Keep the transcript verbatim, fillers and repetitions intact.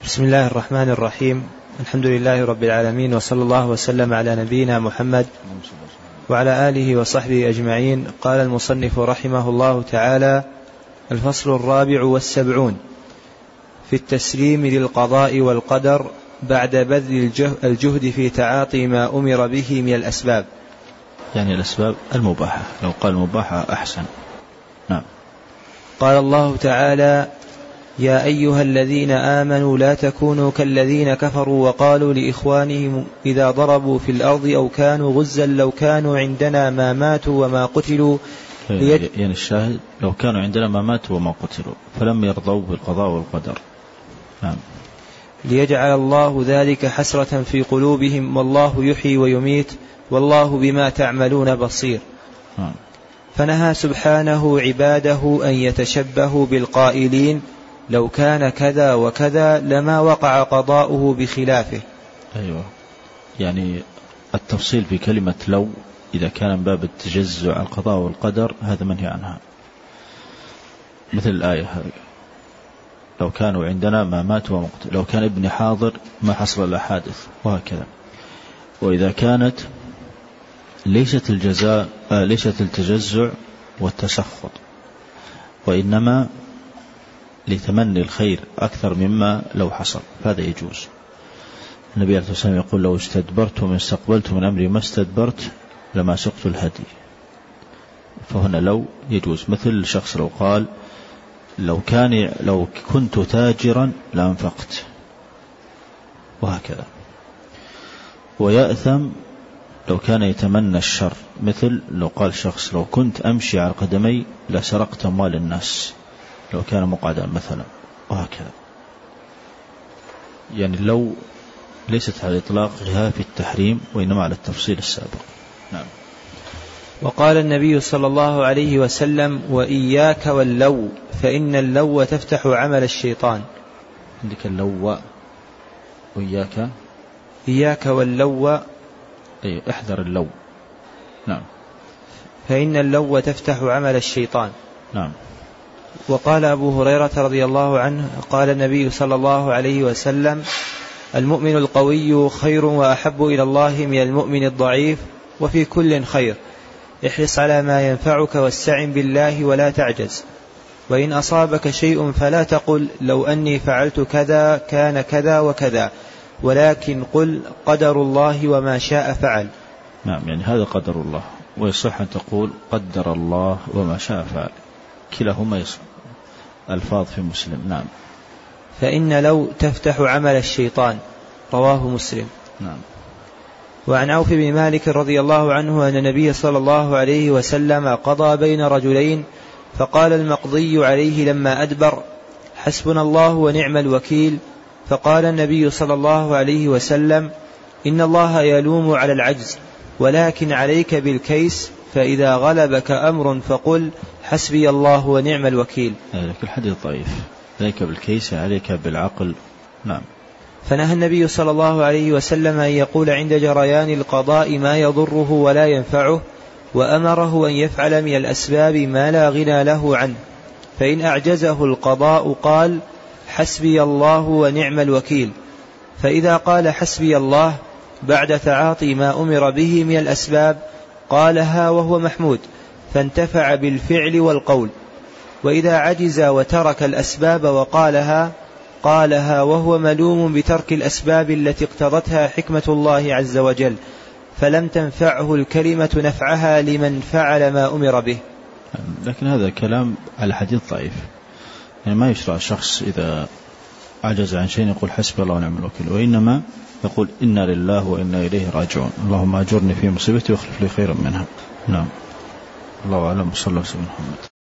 بسم الله الرحمن الرحيم. الحمد لله رب العالمين، وصلى الله وسلم على نبينا محمد وعلى آله وصحبه أجمعين. قال المصنف رحمه الله تعالى: الفصل الرابع والسبعون في التسليم للقضاء والقدر بعد بذل الجهد في تعاطي ما أمر به من الأسباب. يعني الأسباب المباحة، لو قال مباحة أحسن. نعم. قال الله تعالى: يا أيها الذين آمنوا لا تكونوا كالذين كفروا وقالوا لإخوانهم إذا ضربوا في الأرض أو كانوا غزا لو كانوا عندنا ما ماتوا وما قتلوا. يعني, يعني الشاهد لو كانوا عندنا ما ماتوا وما قتلوا فلم يرضوا بالقضاء والقدر. نعم. ليجعل الله ذلك حسرة في قلوبهم والله يحيي ويميت والله بما تعملون بصير. نعم. فنهى سبحانه عباده أن يتشبهوا بالقائلين لو كان كذا وكذا لما وقع قضاؤه بخلافه. أيوة، يعني التفصيل في كلمة لو إذا كان من باب التجزع القضاء والقدر هذا منهي عنها، مثل الآية هذه: لو كانوا عندنا ما ماتوا وما قتلوا، لو كان ابني حاضر ما حصل الأحادث، وهكذا. وإذا كانت ليست الجزاء آه ليست التجزع والتسخط، وإنما لتمني الخير أكثر مما لو حصل، هذا يجوز. النبي عليه الصلاة والسلام يقول: لو استدبرت من استقبلت من أمري ما استدبرت لما سقت الهدي. فهنا لو يجوز، مثل شخص لو قال لو كان لو كنت تاجرا لأنفقت، وهكذا. ويأثم لو كان يتمنى الشر، مثل لو قال شخص لو كنت أمشي على قدمي لسرقت أموال الناس، لو كان مقعدا مثلا، وهكذا. يعني لو ليست على إطلاقها في التحريم، وإنما على التفصيل السابق. نعم. وقال النبي صلى الله عليه وسلم: وإياك واللو فإن اللو تفتح عمل الشيطان. عندك اللو وإياك، إياك واللو، أي احذر اللو. نعم. فإن اللو تفتح عمل الشيطان. نعم. وقال أبو هريرة رضي الله عنه: قال النبي صلى الله عليه وسلم: المؤمن القوي خير وأحب إلى الله من المؤمن الضعيف، وفي كل خير، احرص على ما ينفعك واستعن بالله ولا تعجز، وإن أصابك شيء فلا تقل لو أني فعلت كذا كان كذا وكذا، ولكن قل قدر الله وما شاء فعل. نعم، يعني هذا قدر الله، ويصح أن تقول قدر الله وما شاء فعل، كلاهما يصح. الفاظ في مسلم. نعم. فإن لو تفتح عمل الشيطان، رواه مسلم. نعم. وعن عوف بن مالك رضي الله عنه أن النبي صلى الله عليه وسلم قضى بين رجلين، فقال المقضي عليه لما أدبر: حسبنا الله ونعم الوكيل. فقال النبي صلى الله عليه وسلم: إن الله يلوم على العجز، ولكن عليك بالكيس، فإذا غلبك أمر فقل حسبي الله ونعم الوكيل. هذا الحديث ضعيف. عليك بالكيس، عليك بالعقل. نعم. فنهى النبي صلى الله عليه وسلم أن يقول عند جريان القضاء ما يضره ولا ينفعه، وأمره أن يفعل من الأسباب ما لا غنى له عنه، فإن أعجزه القضاء قال حسبي الله ونعم الوكيل. فإذا قال حسبي الله بعد تعاطي ما أمر به من الأسباب قالها وهو محمود، فانتفع بالفعل والقول. وإذا عجز وترك الأسباب وقالها قالها وهو ملوم بترك الأسباب التي اقتضتها حكمة الله عز وجل، فلم تنفعه الكلمة نفعها لمن فعل ما أمر به. لكن هذا كلام على حديث ضعيف، يعني ما يشرع الشخص إذا عجز عن شيء يقول حسبي الله ونعم الوكيل، وإنما يقول إنا لله وإنا إليه راجعون، اللهم أجرني في مصيبتي واخلف لي خيرا منها. نعم. الله أعلم. صلى الله عليه وسلم.